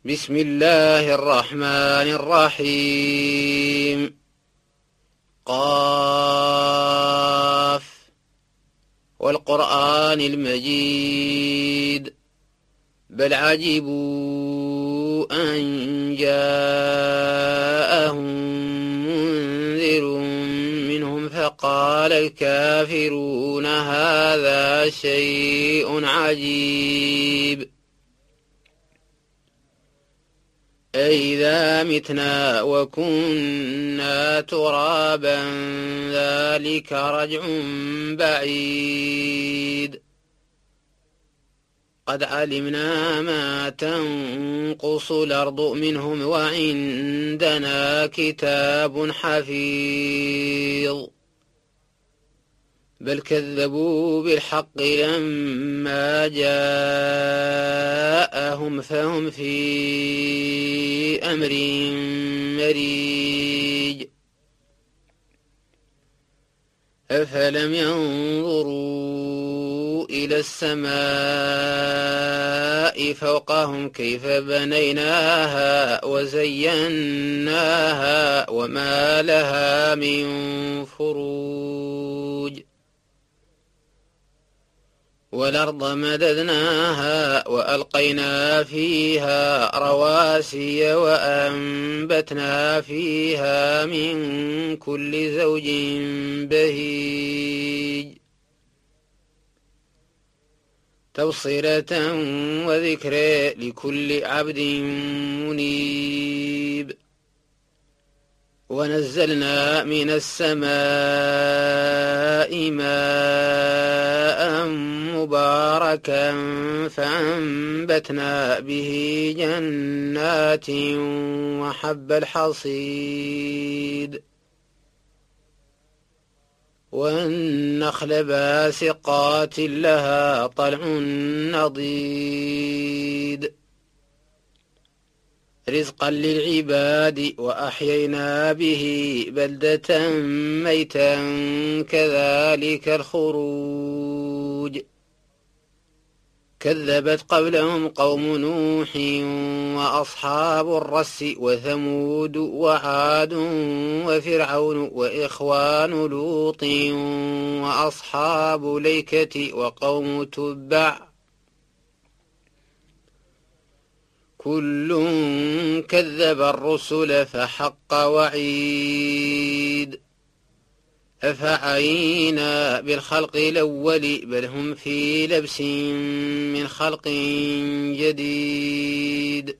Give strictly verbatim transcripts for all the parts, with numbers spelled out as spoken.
بسم الله الرحمن الرحيم. قاف والقرآن المجيد بل عجبوا أن جاءهم منذر منهم فقال الكافرون هذا شيء عجيب أإذا متنا وكنا ترابا ذلك رجع بعيد قد علمنا ما تنقص الأرض منهم وعندنا كتاب حفيظ بل كذبوا بالحق لما جاءهم فهم في أمر مريج أفلم ينظروا إلى السماء فوقهم كيف بنيناها وزيناها وما لها من فروج والأرض مددناها وألقينا فيها رواسي وأنبتنا فيها من كل زوج بهيج تبصرة وذكر لكل عبد منيب ونزلنا من السماء ماء مباركا فأنبتنا به جنات وحب الحصيد والنخل باسقات لها طلع نضيد رزقا للعباد وأحيينا به بلدة ميتا كذلك الخروج كذبت قبلهم قوم نوح وأصحاب الرس وثمود وعاد وفرعون وإخوان لوط وأصحاب ليكة وقوم تبع كل كذب الرسل فحق وعيد أفعينا بالخلق الأول بل هم في لبس من خلق جديد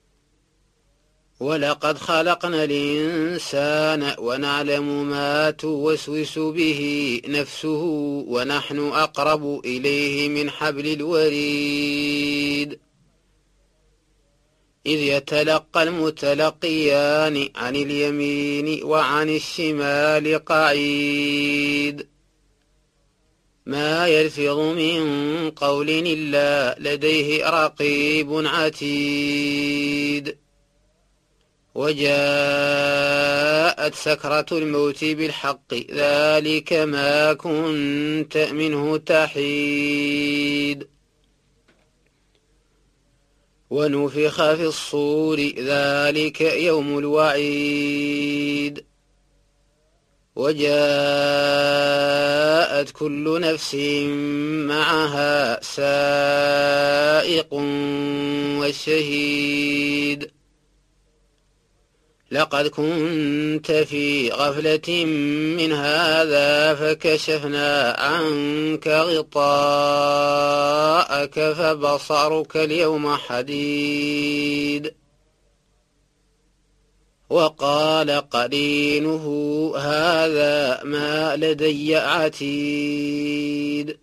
ولقد خلقنا الإنسان ونعلم ما توسوس به نفسه ونحن أقرب إليه من حبل الوريد إذ يتلقى المتلقيان عن اليمين وعن الشمال قعيد ما يلفظ من قول إلا لديه رقيب عتيد وجاءت سكرة الموت بالحق ذلك ما كنت منه تحيد ونفخ في الصور ذلك يوم الوعيد وجاءت كل نفس معها سائق والشهيد لقد كنت في غفلة من هذا فكشفنا عنك غطاءك فبصرك اليوم حديد وقال قرينه هذا ما لدي عتيد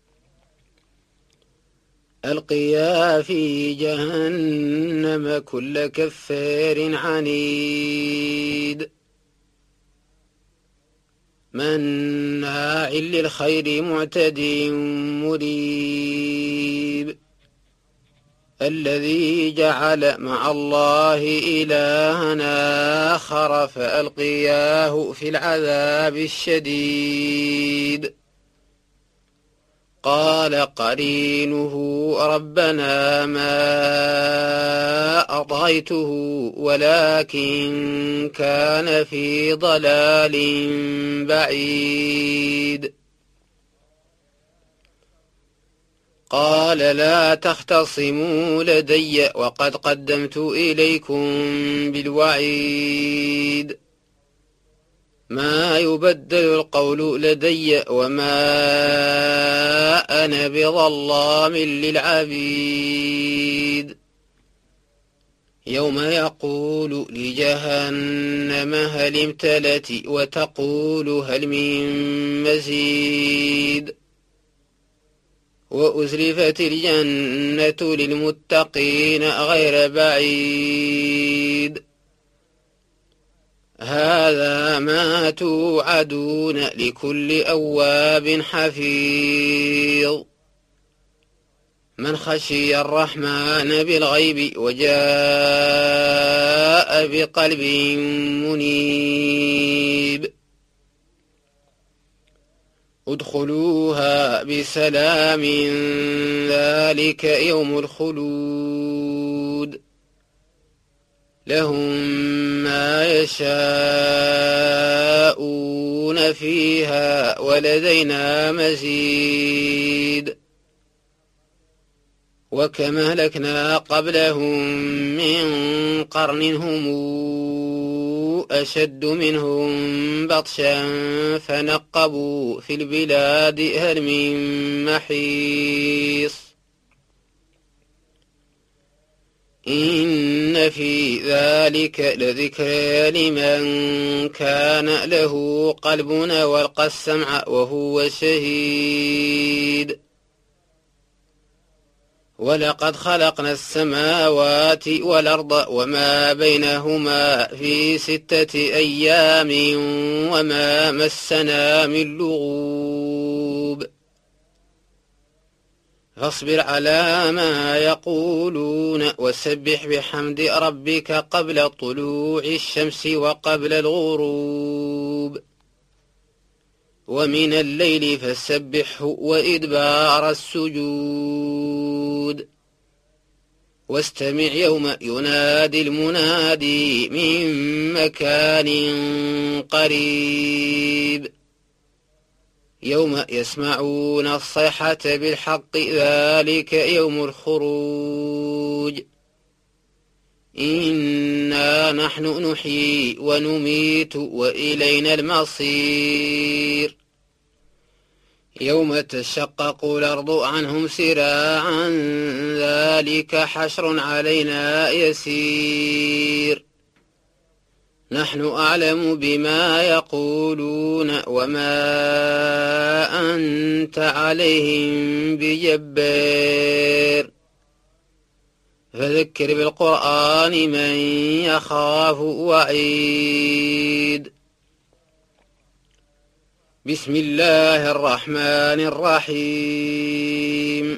ألقيا في جهنم كل كفار عنيد مناع للخير معتد مريب الذي جعل مع الله إلها آخر فألقياه في العذاب الشديد قال قرينه ربنا ما فطغيته ولكن كان في ضلال بعيد. قال لا تختصموا لدي وقد قدمت إليكم بالوعيد. ما يبدل القول لدي وما أنا بظلام للعبيد. يوم يقول لجهنم هل امتلت وتقول هل من مزيد. وأزلفت الجنة للمتقين غير بعيد. هذا ما توعدون لكل أواب حفيظ. من خشي الرحمن بالغيب وجاء بقلب منيب. ادخلوها بسلام ذلك يوم الخلود. لهم ما يشاءون فيها ولدينا مزيد. وكم أهلكنا قبلهم من قرن هم أشد منهم بطشا فنقبوا في البلاد هل من محيص. إن في ذلك لذكرى لمن كان له قلب والقى السمع وهو شهيد. ولقد خلقنا السماوات والأرض وما بينهما في ستة أيام وما مسنا من لغوب. فاصبر على ما يقولون وسبح بحمد ربك قبل طلوع الشمس وقبل الغروب. ومن الليل فسبحه وإدبار السجود. واستمع يوم ينادي المنادي من مكان قريب. يوم يسمعون الصيحة بالحق ذلك يوم الخروج. إنا نحن نحيي ونميت وإلينا المصير. يوم تشقق الأرض عنهم سراعا ذلك حشر علينا يسير. نحن أعلم بما يقولون وما أنت عليهم بجبار. فذكر بالقرآن من يخاف وعيد. بسم الله الرحمن الرحيم.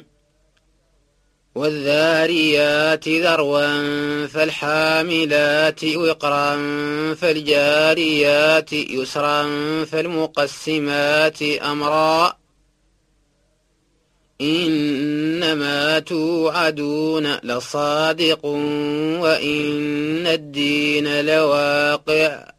والذاريات ذروا فالحاملات وقرا فالجاريات يسرا فالمقسمات أمرا. إنما توعدون لصادق وإن الدين لواقع.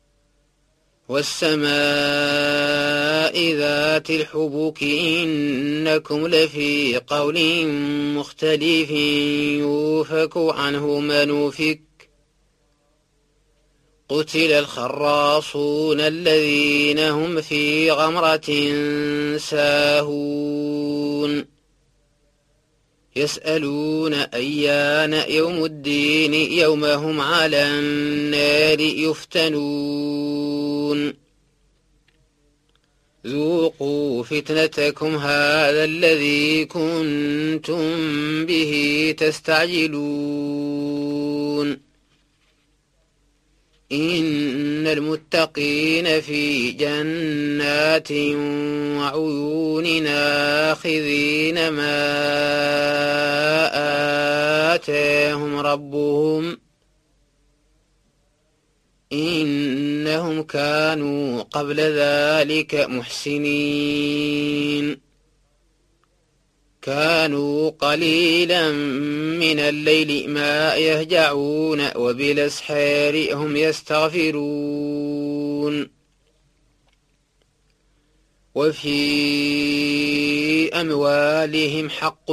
والسماء ذات الحبك إنكم لفي قول مختلف يوفك عنه من أفك. قتل الخراصون الذين هم في غمرة ساهون. يسألون أيان يوم الدين يوم هم على النار يفتنون. ذوقوا فتنتكم هذا الذي كنتم به تستعجلون. إن المتقين في جنات وعيون آخذين ما آتاهم ربهم. إنهم كانوا قبل ذلك محسنين. كانوا قليلا من الليل ما يهجعون وبالأسحار هم يستغفرون وفي أموالهم حق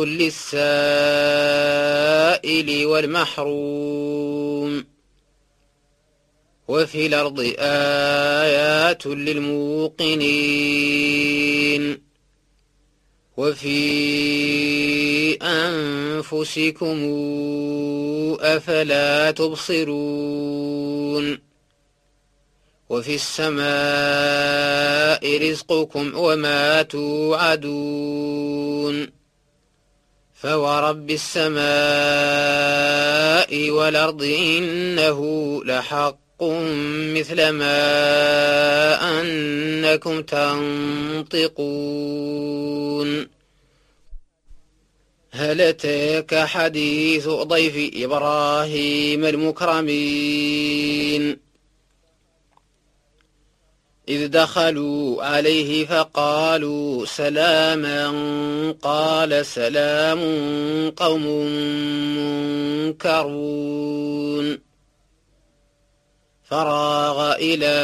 للسائل والمحروم وفي الأرض آيات للموقنين وفي أنفسكم أفلا تبصرون وفي السماء رزقكم وما توعدون فورب السماء والأرض إنه لحق مثل ما أنكم تنطقون هل أتاك حديث ضيف إبراهيم المكرمين إذ دخلوا عليه فقالوا سلاما قال سلام قوم منكرون فراغ إلى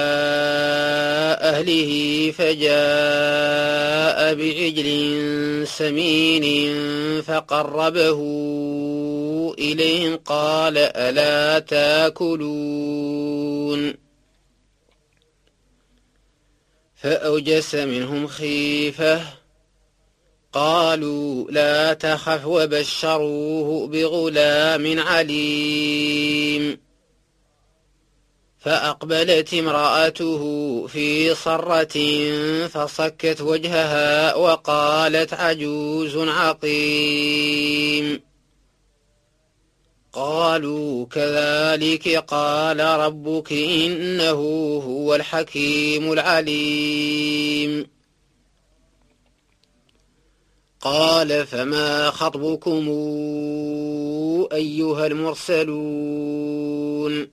أهله فجاء بعجل سمين فقربه إليهم قال ألا تاكلون فأوجس منهم خيفة قالوا لا تخف وبشروه بغلام عليم فأقبلت امرأته في صرة فصكت وجهها وقالت عجوز عقيم قالوا كذلك قال ربك إنه هو الحكيم العليم قال فما خطبكم أيها المرسلون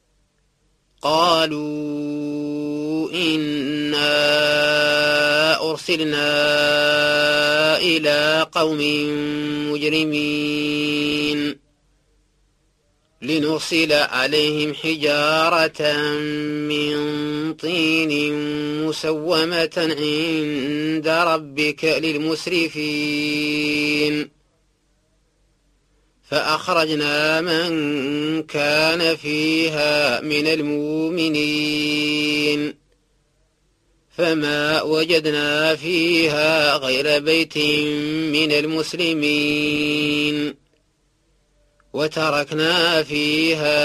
قالوا إنا أرسلنا إلى قوم مجرمين لنرسل عليهم حجارة من طين مسومة عند ربك للمسرفين فأخرجنا من كان فيها من المؤمنين فما وجدنا فيها غير بيت من المسلمين وتركنا فيها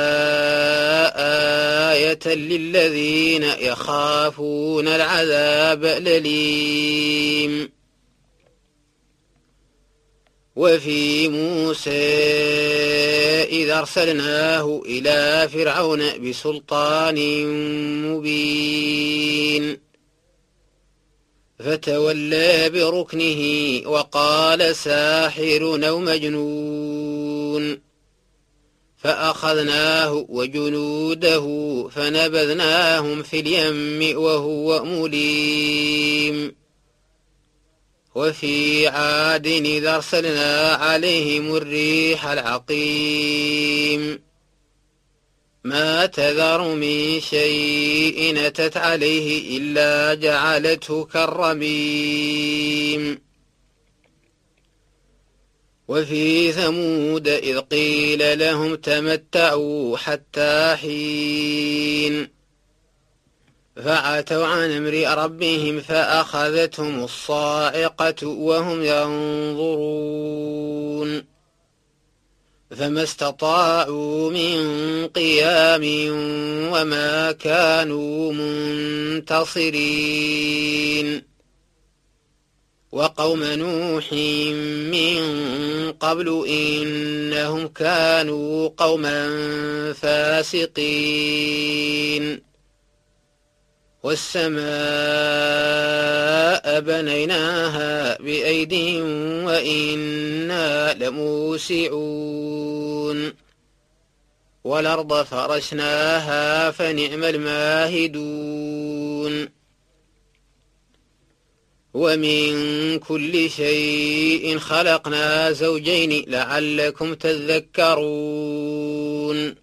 آية للذين يخافون العذاب الأليم وفي موسى إذا أرسلناه إلى فرعون بسلطان مبين فتولى بركنه وقال ساحر أو مجنون فأخذناه وجنوده فنبذناهم في اليم وهو مليم وفي عاد إذا أرسلنا عليهم الريح العقيم ما تذر من شيء أتت عليه إلا جعلته كالرميم وفي ثمود إذ قيل لهم تمتعوا حتى حين فعتوا عن أمر ربهم فأخذتهم الصاعقة وهم ينظرون فما استطاعوا من قيام وما كانوا منتصرين وقوم نوح من قبل إنهم كانوا قوما فاسقين والسماء بنيناها بأيد وإنا لموسعون والأرض فرشناها فنعم الماهدون ومن كل شيء خلقنا زوجين لعلكم تذكرون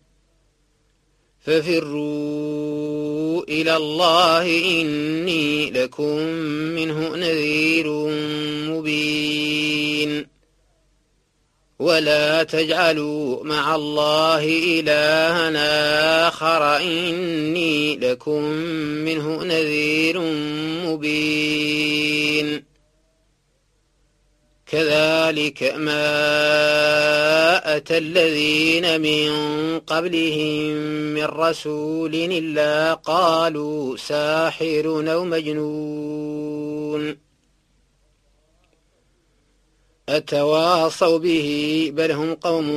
ففروا إلى الله إني لكم منه نذير مبين ولا تجعلوا مع الله إلها آخر إني لكم منه نذير مبين كذلك ما أتى الذين من قبلهم من رسول إلا قالوا ساحر أو مجنون أتواصوا به بل هم قوم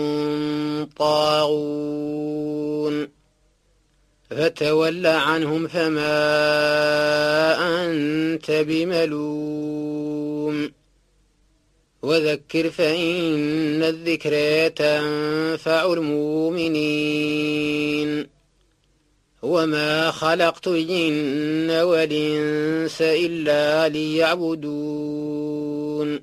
طاغون فتول عنهم فما أنت بملوم وذكر فإن الذكر تنفع المؤمنين وما خلقت الجن والإنس إلا ليعبدون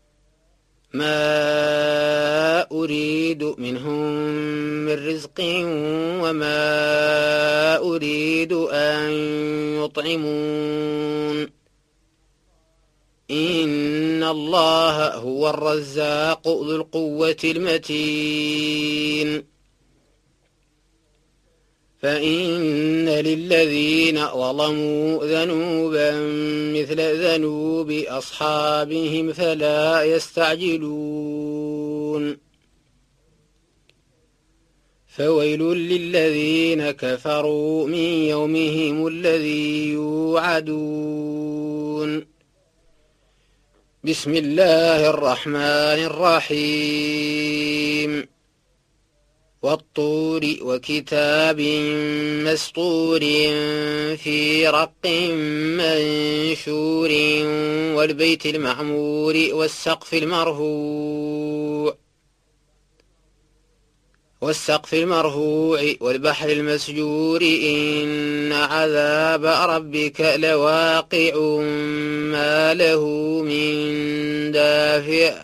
ما أريد منهم من رزق وما أريد أن يطعمون إن الله هو الرزاق ذو القوة المتين فإن للذين ظلموا ذنوبا مثل ذنوب أصحابهم فلا يستعجلون فويل للذين كفروا من يومهم الذي يوعدون بسم الله الرحمن الرحيم والطور وكتاب مسطور في رق منشور والبيت المعمور والسقف المرفوع والسقف المرفوع والبحر المسجور إن عذاب ربك لواقع ما له من دافع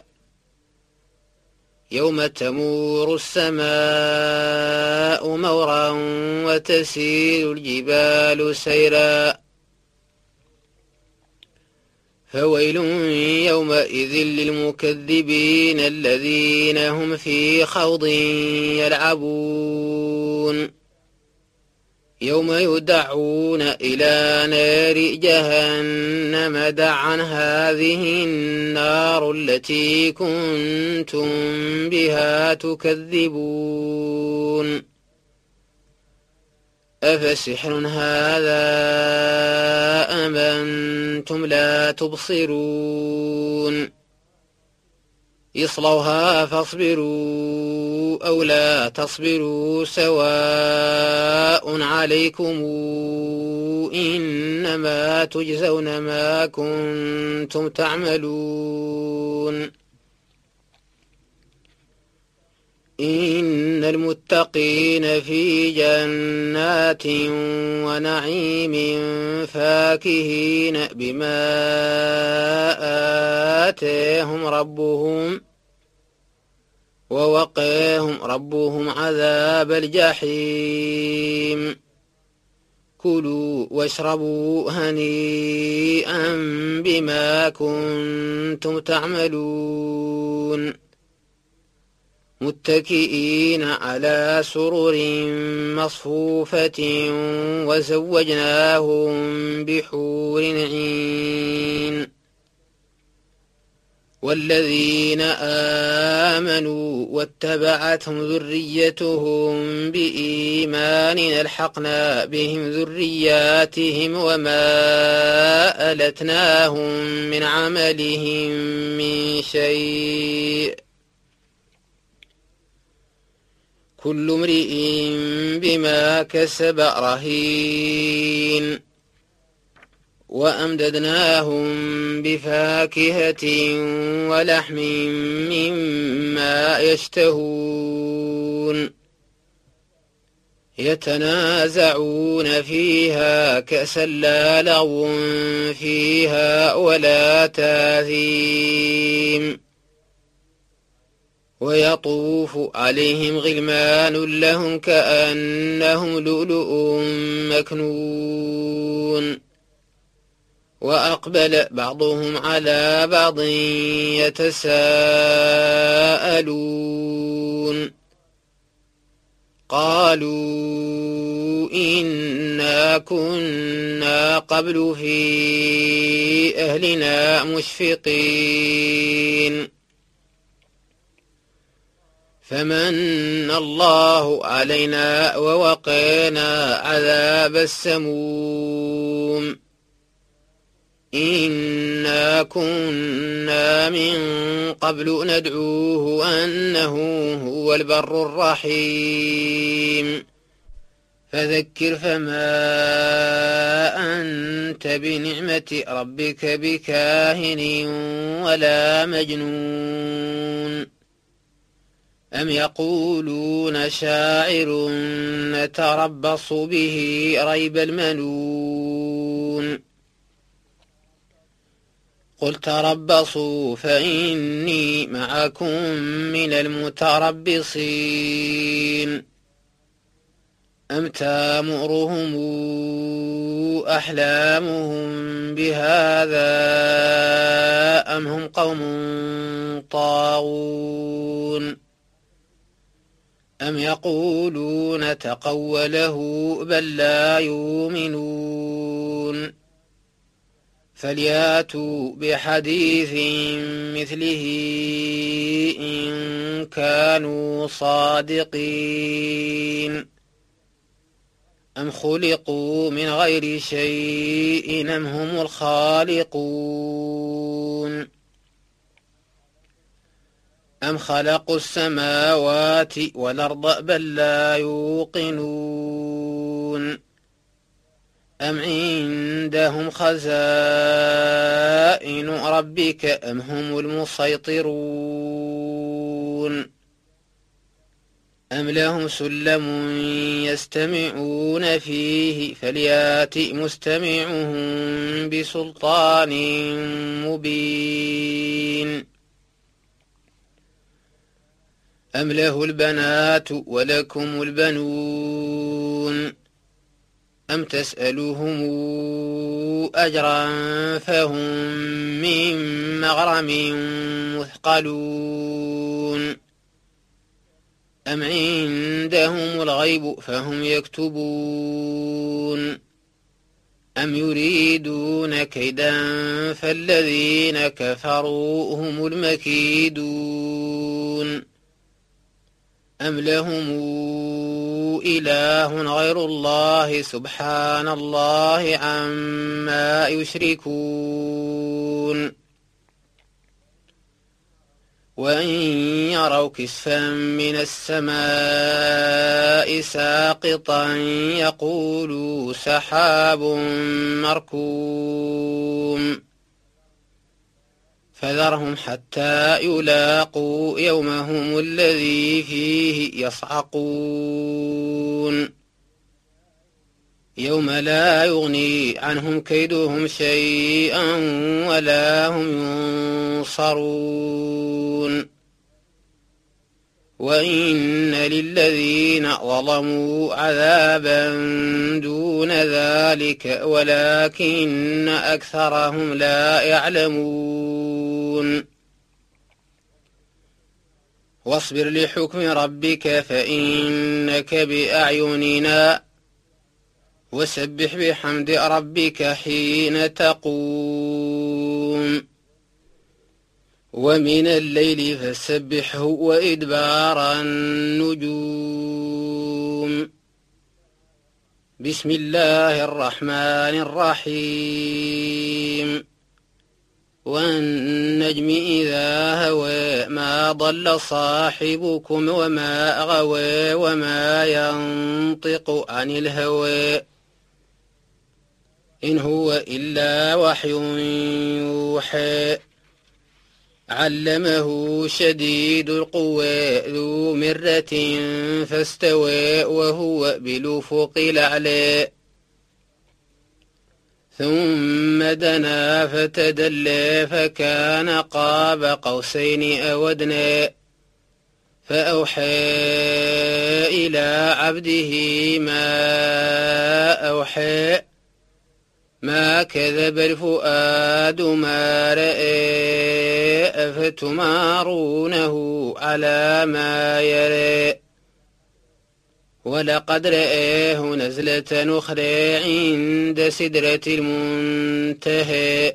يوم تمور السماء مورا وتسير الجبال سيرا فويل يومئذ للمكذبين الذين هم في خوض يلعبون يوم يدعون إلى نار جهنم دعا هذه النار التي كنتم بها تكذبون أفسحر هذا أم أنتم لا تبصرون اصلوها فاصبروا أو لا تصبروا سواء عليكم إنما تجزون ما كنتم تعملون إن المتقين في جنات ونعيم فاكهين بما آتاهم ربهم ووقاهم ربهم عذاب الجحيم كلوا واشربوا هنيئا بما كنتم تعملون متكئين على سرر مصفوفة وزوجناهم بحور عين والذين آمنوا واتبعتهم ذريتهم بإيمان ألحقنا بهم ذرياتهم وما ألتناهم من عملهم من شيء كل امرئ بما كسب رهين وأمددناهم بفاكهة ولحم مما يشتهون يتنازعون فيها كأسا لا لغو فيها ولا تاثيم ويطوف عليهم غلمان لهم كأنهم لؤلؤ مكنون وأقبل بعضهم على بعض يتساءلون قالوا إنا كنا قبل في أهلنا مشفقين فمن الله علينا ووقينا عذاب السموم إنا كنا من قبل ندعوه أنه هو البر الرحيم فذكر فما أنت بنعمة ربك بكاهن ولا مجنون أم يقولون شاعر نتربص به ريب المنون قل تربصوا فإني معكم من المتربصين أم تامرهم أحلامهم بهذا أم هم قوم طاغون أم يقولون تقوله بل لا يؤمنون فلياتوا بحديث مثله إن كانوا صادقين أم خلقوا من غير شيء أم هم الخالقون أم خلقوا السماوات والأرض بل لا يوقنون أم عندهم خزائن ربك أم هم المسيطرون أم لهم سلم يستمعون فيه فليات مستمعهم بسلطان مبين أم له البنات ولكم البنون أم تسألهم أجرا فهم من مغرم مثقلون أم عندهم الغيب فهم يكتبون أم يريدون كيدا فالذين كفروا هم المكيدون أم لهم إله غير الله سبحان الله عما يشركون وإن يروا كسفا من السماء ساقطا يقولوا سحاب مركوم فذرهم حتى يلاقوا يومهم الذي فيه يصعقون يوم لا يغني عنهم كيدهم شيئا ولا هم ينصرون وإن للذين ظلموا عذابا دون ذلك ولكن أكثرهم لا يعلمون واصبر لحكم ربك فإنك بأعيننا وسبح بحمد ربك حين تقوم ومن الليل فسبحه وإدبار النجوم بسم الله الرحمن الرحيم والنجم إذا هوى ما ضل صاحبكم وما غوى وما ينطق عن الهوى إن هو إلا وحي يوحى علمه شديد القوى ذو مرة فاستوى وهو بالأفق الأعلى ثم دنا فتدلى فكان قاب قوسين أو أدنى فأوحى إلى عبده ما أوحى ما كذب الفؤاد ما رأى أفتمارونه على ما يرى ولقد رآه نزلة أخرى عند سدرة المنتهى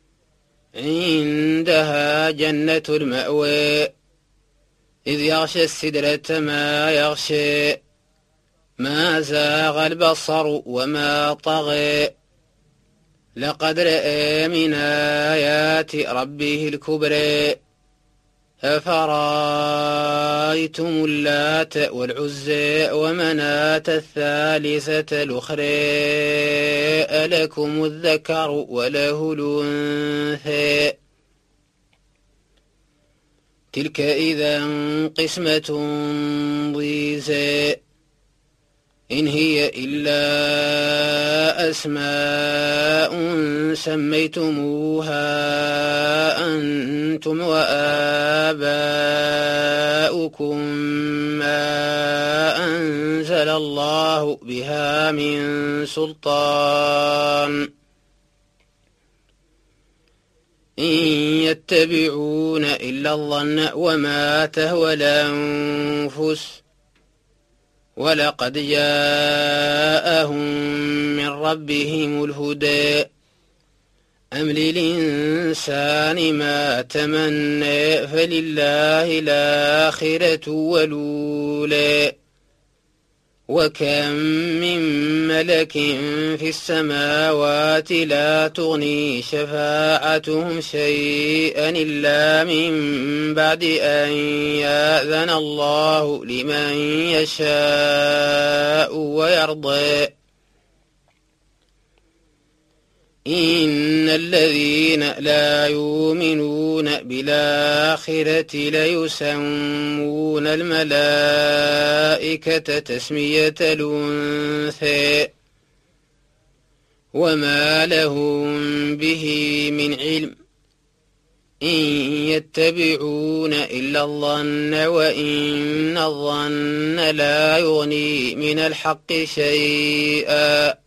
عندها جنة المأوى إذ يغشى السدرة ما يغشى ما زاغ البصر وما طغى لقد رأى من آيات ربه الكبرى أفرأيتم اللات والعزى ومناة الثالثة الأخرى ألكم الذكر وله الأنثى تلك إذا قسمة ضيزى إن هي إلا أسماء سميتموها أنتم وآباؤكم ما أنزل الله بها من سلطان إن يتبعون إلا الظن وما تهوى الأنفس ولقد جاءهم من ربهم الهدى أم للإنسان ما تمنى فلله الآخرة والأولى وكم من ملك في السماوات لا تغني شفاعتهم شيئا إلا من بعد أن يأذن الله لمن يشاء ويرضى إن الذين لا يؤمنون بالآخرة ليسمون الملائكة تسمية الأنثى وما لهم به من علم إن يتبعون إلا الظن وإن الظن لا يغني من الحق شيئا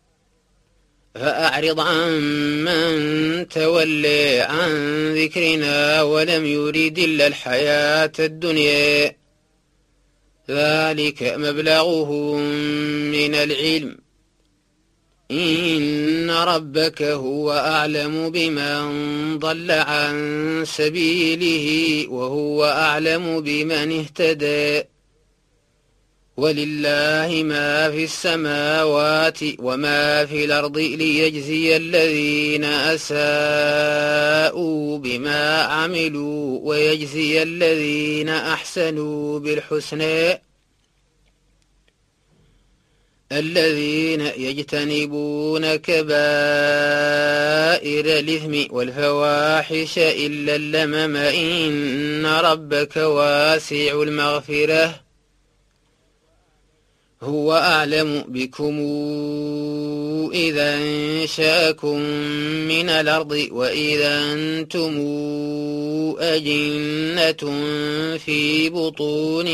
فأعرض عن من تولى عن ذكرنا ولم يريد إلا الحياة الدنيا ذلك مبلغهم من العلم إن ربك هو أعلم بمن ضل عن سبيله وهو أعلم بمن اهتدى ولله ما في السماوات وما في الأرض ليجزي الذين أساءوا بما عملوا ويجزي الذين أحسنوا بالحسنى الذين يجتنبون كبائر الإثم والفواحش إلا اللمم إن ربك واسع المغفرة هو أعلم بكم إذا انشأكم من الأرض وإذا أنتم أجنة في بطون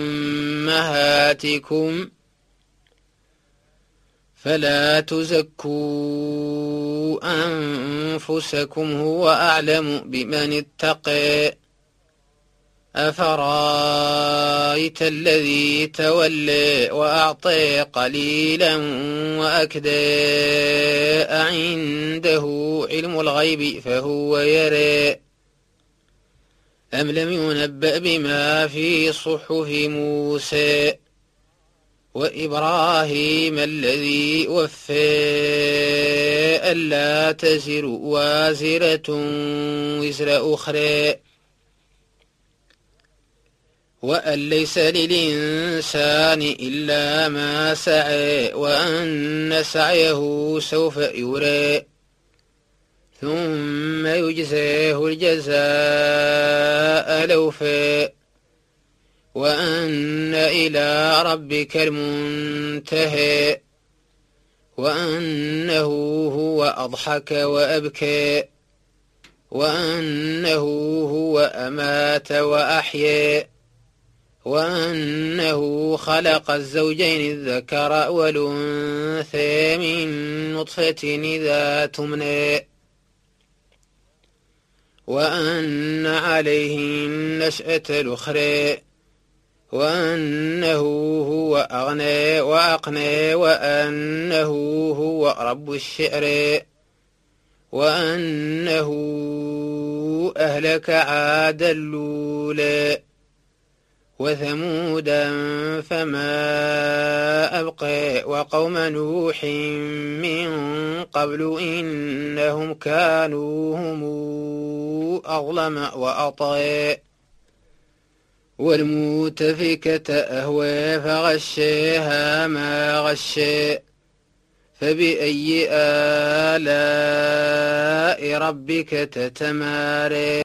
أمهاتكم فلا تزكوا أنفسكم هو أعلم بمن اتقى أفرأيت الذي تولى وأعطى قليلا وأكدى أعنده علم الغيب فهو يرى أم لم ينبأ بما في صحف موسى وإبراهيم الذي وفى ألا تزر وازرة وزر أخرى وأن ليس للإنسان إلا ما سعى وأن سعيه سوف يرى ثم يجزيه الجزاء الأوفى وأن إلى ربك المنتهى وأنه هو أضحك وأبكى وأنه هو أمات وأحيا وأنه خلق الزوجين الذكر والأنثى من نطفة إذا تمنى وأن عليه النشأة الأخرى وأنه هو أغنى وأقنى وأنه هو رب الشعر وأنه أهلك عاد الأولى وثمودا فما أبقى وقوم نوح من قبل إنهم كانوا هم أظلم وأطغى والمؤتفكة أهوى فغشاها ما غشى فبأي آلاء ربك تتمارى